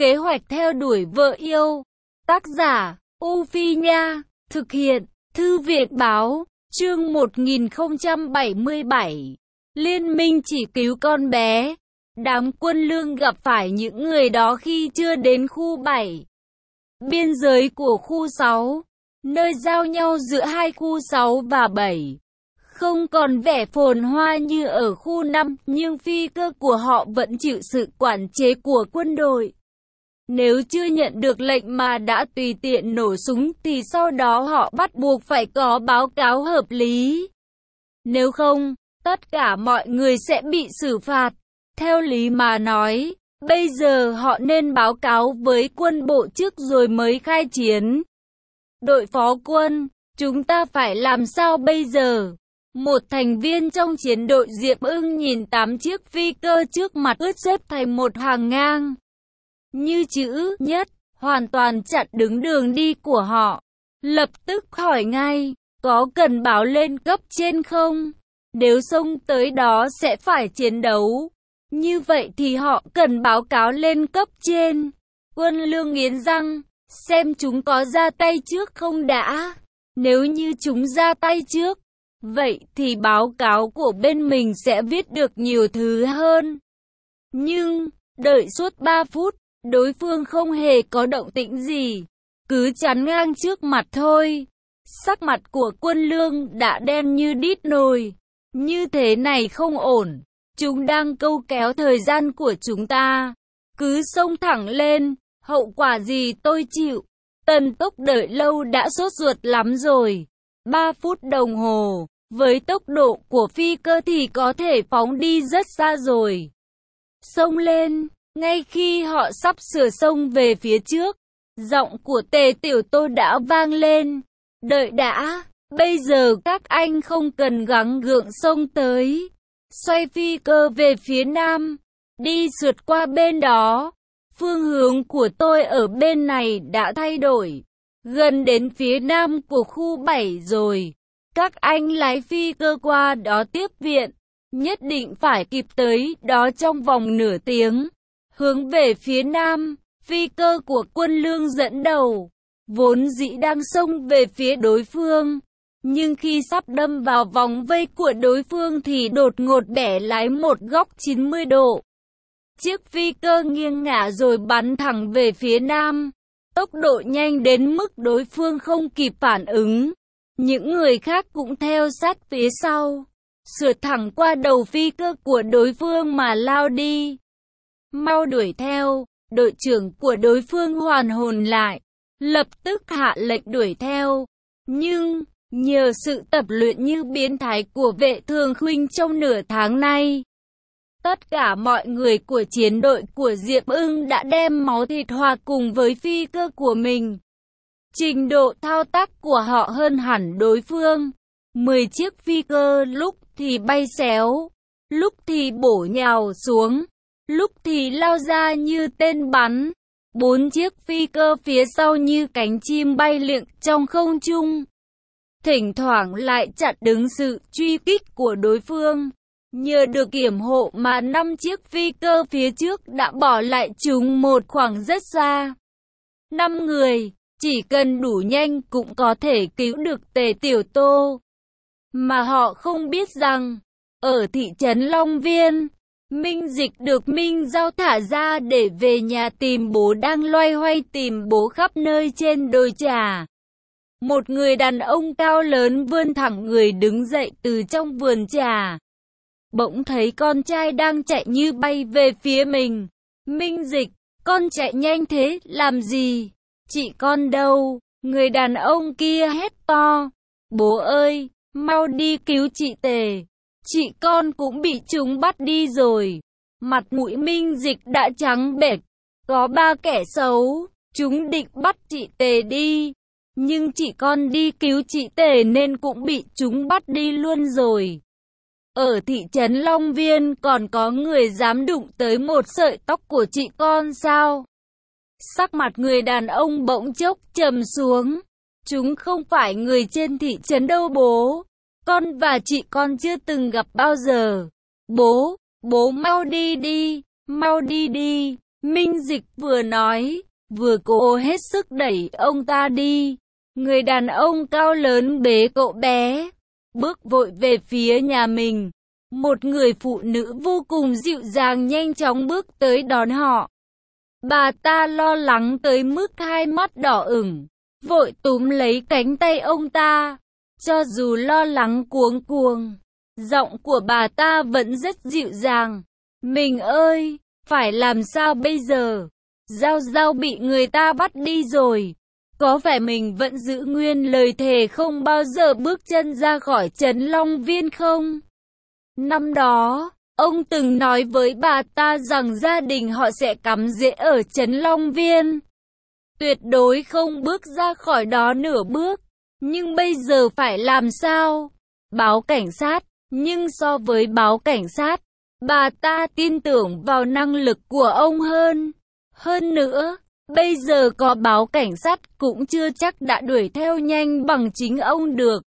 Kế hoạch theo đuổi vợ yêu. Tác giả, U Phi Nha. Thực hiện, Thư viện Báo. Chương 1077. Liên minh chỉ cứu con bé. Đám Quân Lương gặp phải những người đó khi chưa đến khu 7. Biên giới của khu 6, nơi giao nhau giữa hai khu 6 và 7. Không còn vẻ phồn hoa như ở khu 5, nhưng phi cơ của họ vẫn chịu sự quản chế của quân đội. Nếu chưa nhận được lệnh mà đã tùy tiện nổ súng thì sau đó họ bắt buộc phải có báo cáo hợp lý. Nếu không, tất cả mọi người sẽ bị xử phạt. Theo lý mà nói, bây giờ họ nên báo cáo với quân bộ trước rồi mới khai chiến. Đội phó quân, chúng ta phải làm sao bây giờ? Một thành viên trong chiến đội Diệp Ưng nhìn 8 chiếc phi cơ trước mặt ướt xếp thành một hàng ngang. Như chữ nhất, hoàn toàn chặn đứng đường đi của họ. Lập tức hỏi ngay, có cần báo lên cấp trên không? Nếu xông tới đó sẽ phải chiến đấu. Như vậy thì họ cần báo cáo lên cấp trên. Quân Lương nghiến răng, xem chúng có ra tay trước không đã. Nếu như chúng ra tay trước, vậy thì báo cáo của bên mình sẽ viết được nhiều thứ hơn. Nhưng, đợi suốt 3 phút, đối phương không hề có động tĩnh gì, cứ chắn ngang trước mặt thôi. Sắc mặt của Quân Lương đã đen như đít nồi. Như thế này không ổn. Chúng đang câu kéo thời gian của chúng ta. Cứ xông thẳng lên, hậu quả gì tôi chịu. Tần Túc đợi lâu đã sốt ruột lắm rồi. 3 phút đồng hồ, với tốc độ của phi cơ thì có thể phóng đi rất xa rồi. Xông lên, ngay khi họ sắp sửa xông về phía trước, giọng của Tề Tiểu Tô đã vang lên. Đợi đã, bây giờ các anh không cần gắng gượng xông tới. Xoay phi cơ về phía nam, đi sượt qua bên đó. Phương hướng của tôi ở bên này đã thay đổi, gần đến phía nam của khu 7 rồi. Các anh lái phi cơ qua đó tiếp viện, nhất định phải kịp tới đó trong vòng nửa tiếng. Hướng về phía nam, phi cơ của Quân Lương dẫn đầu, vốn dĩ đang xông về phía đối phương. Nhưng khi sắp đâm vào vòng vây của đối phương thì đột ngột bẻ lái một góc 90 độ. Chiếc phi cơ nghiêng ngả rồi bắn thẳng về phía nam. Tốc độ nhanh đến mức đối phương không kịp phản ứng. Những người khác cũng theo sát phía sau, sượt thẳng qua đầu phi cơ của đối phương mà lao đi. Mau đuổi theo, đội trưởng của đối phương hoàn hồn lại, lập tức hạ lệnh đuổi theo. Nhưng nhờ sự tập luyện như biến thái của Vệ Thường Khuynh trong nửa tháng nay, tất cả mọi người của chiến đội của Diệp Ưng đã đem máu thịt hòa cùng với phi cơ của mình. Trình độ thao tác của họ hơn hẳn đối phương. 10 chiếc phi cơ lúc thì bay xéo, lúc thì bổ nhào xuống, lúc thì lao ra như tên bắn. 4 chiếc phi cơ phía sau như cánh chim bay lượn trong không trung, thỉnh thoảng lại chặn đứng sự truy kích của đối phương. Nhờ được yểm hộ mà 5 chiếc phi cơ phía trước đã bỏ lại chúng một khoảng rất xa. 5 người, chỉ cần đủ nhanh cũng có thể cứu được Tề Tiểu Tô. Mà họ không biết rằng, ở thị trấn Long Viên, Minh Dịch được Minh Giao thả ra để về nhà tìm bố đang loay hoay tìm bố khắp nơi trên đồi trà. Một người đàn ông cao lớn vươn thẳng người đứng dậy từ trong vườn trà. Bỗng thấy con trai đang chạy như bay về phía mình. Minh Dịch, con chạy nhanh thế, làm gì? Chị con đâu? Người đàn ông kia hét to. Bố ơi, mau đi cứu chị Tề. Chị con cũng bị chúng bắt đi rồi. Mặt mũi Minh Dịch đã trắng bệch. Có 3 kẻ xấu, chúng định bắt chị Tề đi. Nhưng chị con đi cứu chị Tề nên cũng bị chúng bắt đi luôn rồi. Ở thị trấn Long Viên còn có người dám đụng tới một sợi tóc của chị con sao? Sắc mặt người đàn ông bỗng chốc trầm xuống. Chúng không phải người trên thị trấn đâu bố. Con và chị con chưa từng gặp bao giờ. Bố mau đi đi, mau đi đi. Minh Dịch vừa nói, vừa cố hết sức đẩy ông ta đi. Người đàn ông cao lớn bế cậu bé, bước vội về phía nhà mình. Một người phụ nữ vô cùng dịu dàng nhanh chóng bước tới đón họ. Bà ta lo lắng tới mức hai mắt đỏ ửng, vội túm lấy cánh tay ông ta. Cho dù lo lắng cuống cuồng, giọng của bà ta vẫn rất dịu dàng. Mình ơi, phải làm sao bây giờ? Giao Giao bị người ta bắt đi rồi. Có phải mình vẫn giữ nguyên lời thề không bao giờ bước chân ra khỏi Trấn Long Viên không? Năm đó, ông từng nói với bà ta rằng gia đình họ sẽ cắm rễ ở Trấn Long Viên. Tuyệt đối không bước ra khỏi đó nửa bước. Nhưng bây giờ phải làm sao? Báo cảnh sát. Nhưng so với báo cảnh sát, bà ta tin tưởng vào năng lực của ông hơn. Hơn nữa, bây giờ có báo cảnh sát cũng chưa chắc đã đuổi theo nhanh bằng chính ông được.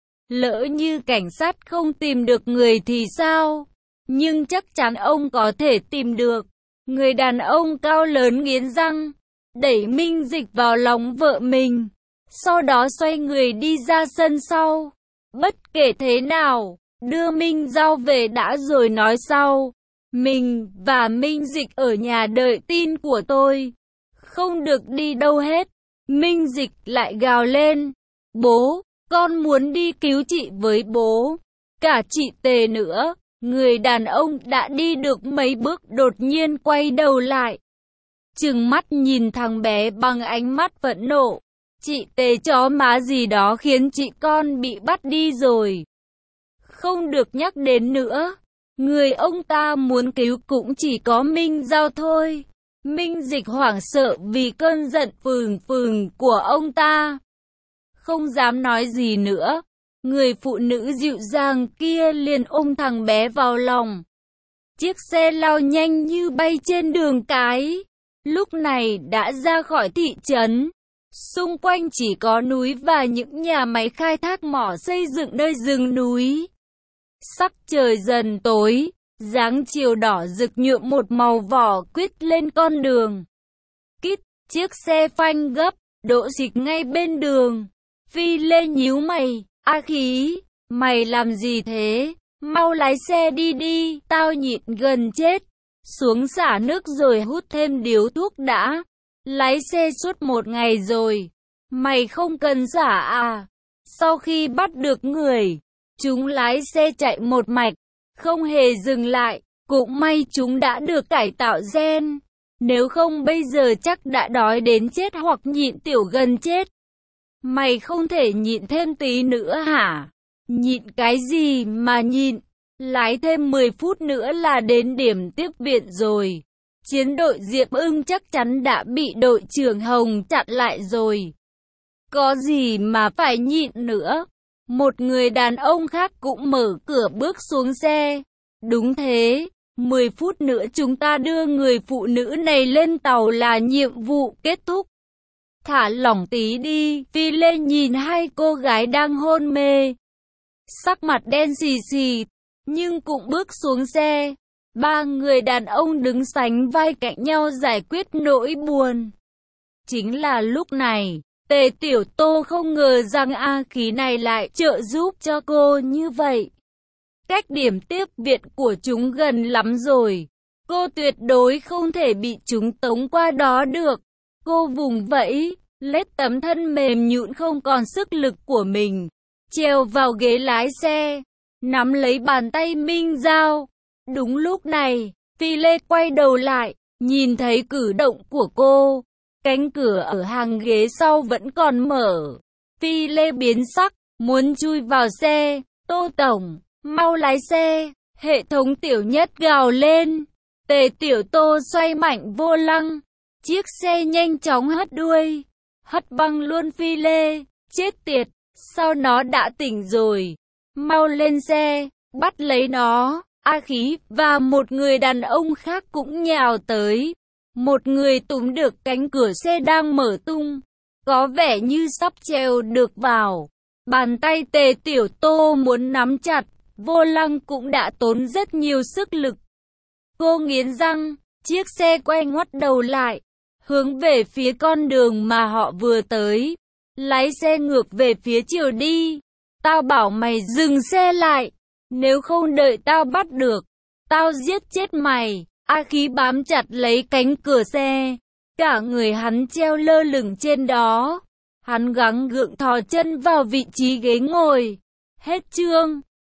Lỡ như cảnh sát không tìm được người thì sao? Nhưng chắc chắn ông có thể tìm được. Người đàn ông cao lớn nghiến răng, đẩy Minh Dịch vào lòng vợ mình. Sau đó xoay người đi ra sân sau. Bất kể thế nào, đưa Minh Giao về đã rồi nói sau. Mình và Minh Dịch ở nhà đợi tin của tôi. Không được đi đâu hết. Minh Dịch lại gào lên. Bố, con muốn đi cứu chị với bố. Cả chị Tề nữa. Người đàn ông đã đi được mấy bước đột nhiên quay đầu lại. Trừng mắt nhìn thằng bé bằng ánh mắt phẫn nộ. Chị Tề chó má gì đó khiến chị con bị bắt đi rồi. Không được nhắc đến nữa. Người ông ta muốn cứu cũng chỉ có Minh Giao thôi. Minh Dịch hoảng sợ vì cơn giận phừng phừng của ông ta. Không dám nói gì nữa. Người phụ nữ dịu dàng kia liền ôm thằng bé vào lòng. Chiếc xe lao nhanh như bay trên đường cái. Lúc này đã ra khỏi thị trấn. Xung quanh chỉ có núi và những nhà máy khai thác mỏ xây dựng nơi rừng núi. Sắc trời dần tối, dáng chiều đỏ rực nhuộm một màu vỏ quýt lên con đường. Kít, chiếc xe phanh gấp, đỗ xịch ngay bên đường. Phi Lê nhíu mày, A Khí, mày làm gì thế? Mau lái xe đi đi, tao nhịn gần chết. Xuống xả nước rồi hút thêm điếu thuốc đã. Lái xe suốt một ngày rồi. Mày không cần xả à? Sau khi bắt được người, chúng lái xe chạy một mạch, không hề dừng lại. Cũng may chúng đã được cải tạo gen. Nếu không bây giờ chắc đã đói đến chết hoặc nhịn tiểu gần chết. Mày không thể nhịn thêm tí nữa hả? Nhịn cái gì mà nhịn? Lái thêm 10 phút nữa là đến điểm tiếp viện rồi. Chiến đội Diệp Ưng chắc chắn đã bị đội trưởng Hồng chặn lại rồi. Có gì mà phải nhịn nữa? Một người đàn ông khác cũng mở cửa bước xuống xe. Đúng thế, 10 phút nữa chúng ta đưa người phụ nữ này lên tàu là nhiệm vụ kết thúc. Thả lỏng tí đi. Phi Lê nhìn hai cô gái đang hôn mê, sắc mặt đen xì xì, nhưng cũng bước xuống xe. Ba người đàn ông đứng sánh vai cạnh nhau giải quyết nỗi buồn. Chính là lúc này, Tề Tiểu Tô không ngờ rằng A Khí này lại trợ giúp cho cô như vậy. Cách điểm tiếp viện của chúng gần lắm rồi. Cô tuyệt đối không thể bị chúng tống qua đó được. Cô vùng vẫy, lết tấm thân mềm nhũn không còn sức lực của mình, trèo vào ghế lái xe, nắm lấy bàn tay Minh Giao. Đúng lúc này, Phi Lê quay đầu lại, nhìn thấy cử động của cô. Cánh cửa ở hàng ghế sau vẫn còn mở. Phi Lê biến sắc, muốn chui vào xe. Tô Tổng, mau lái xe. Hệ thống Tiểu Nhất gào lên. Tề Tiểu Tô xoay mạnh vô lăng. Chiếc xe nhanh chóng hất đuôi, hất văng luôn Phi Lê. Chết tiệt, sao nó đã tỉnh rồi? Mau lên xe, bắt lấy nó. A Khí và một người đàn ông khác cũng nhào tới. Một người túm được cánh cửa xe đang mở tung, có vẻ như sắp trèo được vào. Bàn tay Tề Tiểu Tô muốn nắm chặt vô lăng cũng đã tốn rất nhiều sức lực. Cô nghiến răng, Chiếc xe quay ngoắt đầu lại, hướng về phía con đường mà họ vừa tới. Lái xe ngược về phía chiều đi. Tao bảo mày dừng xe lại. Nếu không đợi tao bắt được, tao giết chết mày. A Khí bám chặt lấy cánh cửa xe. Cả người hắn treo lơ lửng trên đó. Hắn gắng gượng thò chân vào vị trí ghế ngồi. Hết chương.